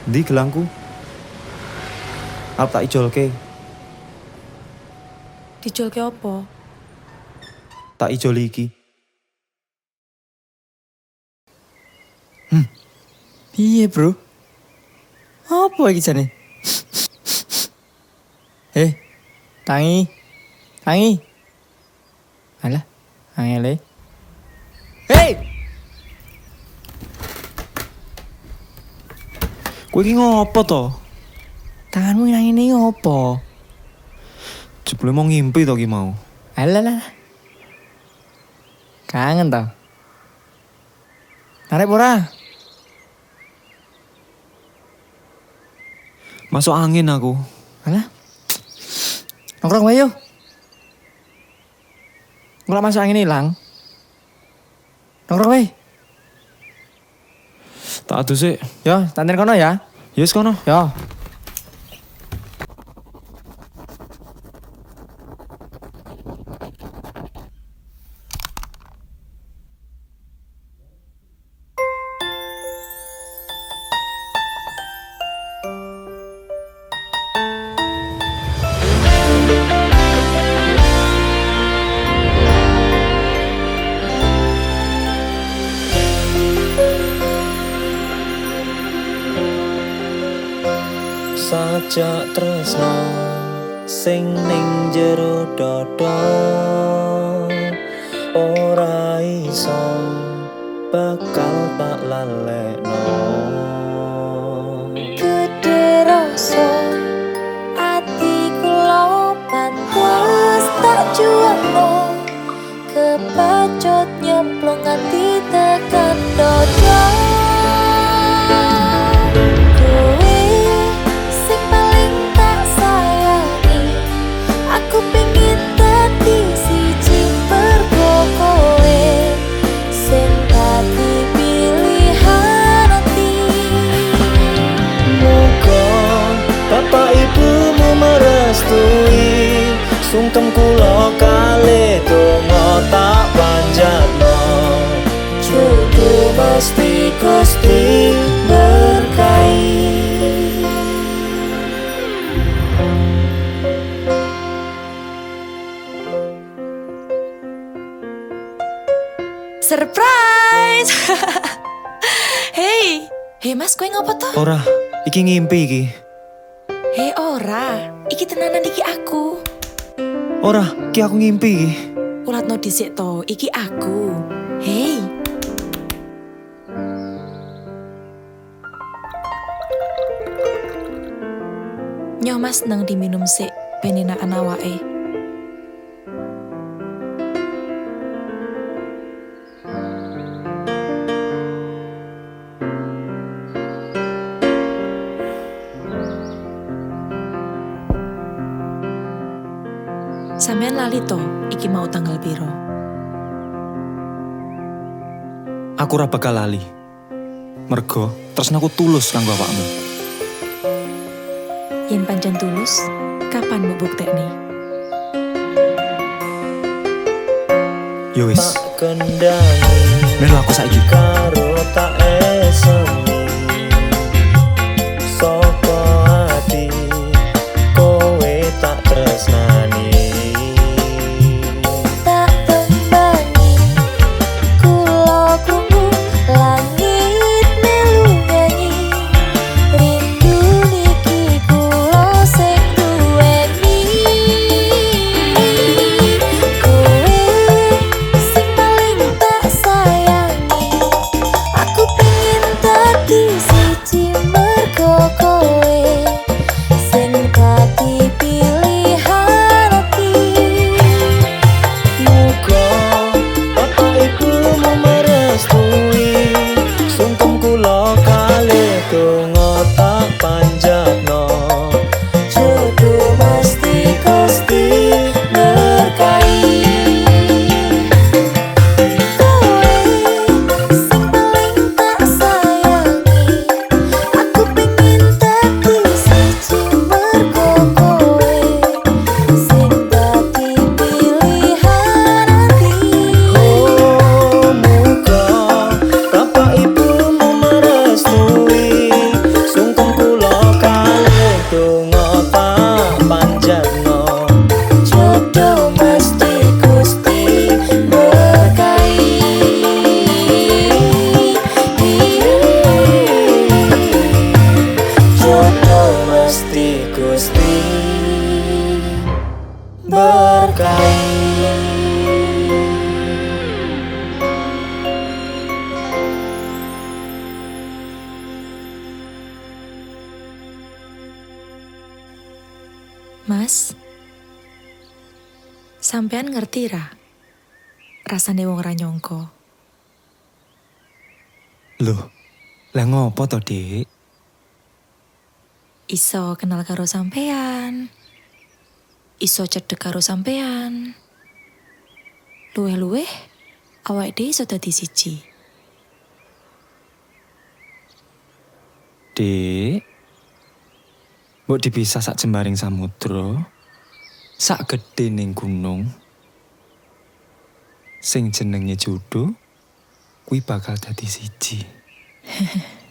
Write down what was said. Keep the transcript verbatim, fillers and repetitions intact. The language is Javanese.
Ndi gelangku? Arep tak ijolke. Dijolke apa? Tak ijoli iki. Hmm. Piye, Bro? Apa iki jane? Eh, tangi. Tangi. Alah, angele. Hei! Kowe iki ngopo to? Tanganmu nang ngene opo? Jebule mau ngimpi to ki mau. Alah lah. Kangen to. Arep ora? Masuk angin aku. Alah. Nongkrong wae yo. Ora masuk angin ilang. Nongkrong wae. Tak adu sik. Yo, tanten kono ya. Yes kono. Yo. Sajak tresno sing ning jero dada ora iso bakal tak lalekno. Gede rasa ati kula pantes tak juangno, kepacut nyemplung ati tekan dada. Sungkem kula kalih donga tak panjatno, jodoh mesti Gusti berkahi. Surprise! Hei, hei mas, kowe ngopo to? Ora, iki ngimpi iki. Hei ora, iki tenanan iki aku. Ora, iki aku ngimpi iki. Ulatno dhisik to, iki aku. Hei. Nyoh mas nang diminum sik, ben enakan awake. Sampeyan lali to, iki mau tanggal piro? Aku ora bakal lali. Mergo tresnaku tulus kanggo awakmu. Yen pancen tulus, kapan mbok buktekne? Yo wis, Tak kendani melu aku saiki. karo tak esemi sapa ati kowe tak tresnani. Tak tembani kula krungu langit melu nyanyi, rindu niki kula sing duweni. Kowe sing paling tak sayangi, aku pengen dadi siji mergo kowe sing dadi pilihan ati. Muga bapak ibumu merestui, sungkem kula kalih donga tak panjatno, Jodoh mesti Gusti berkahi. Kowe sing paling tak sayangi, aku pengen dadi siji mergo kowe sing dadi pilihan ati. oh muga bapak ibumu merestui, sungkem Mas, sampean ngerti ra? Rasane wong ra nyangka. Loh, lah ngopo to, Dik? Iso kenal karo sampean. Iso cedek karo sampean. Luweh-luweh, awake dhewe iso dadi siji. Dik, mbok dipisah sak jembaring samudra, sak gedhe ning gunung. Sing jenenge judo, kuwi bakal dadi siji.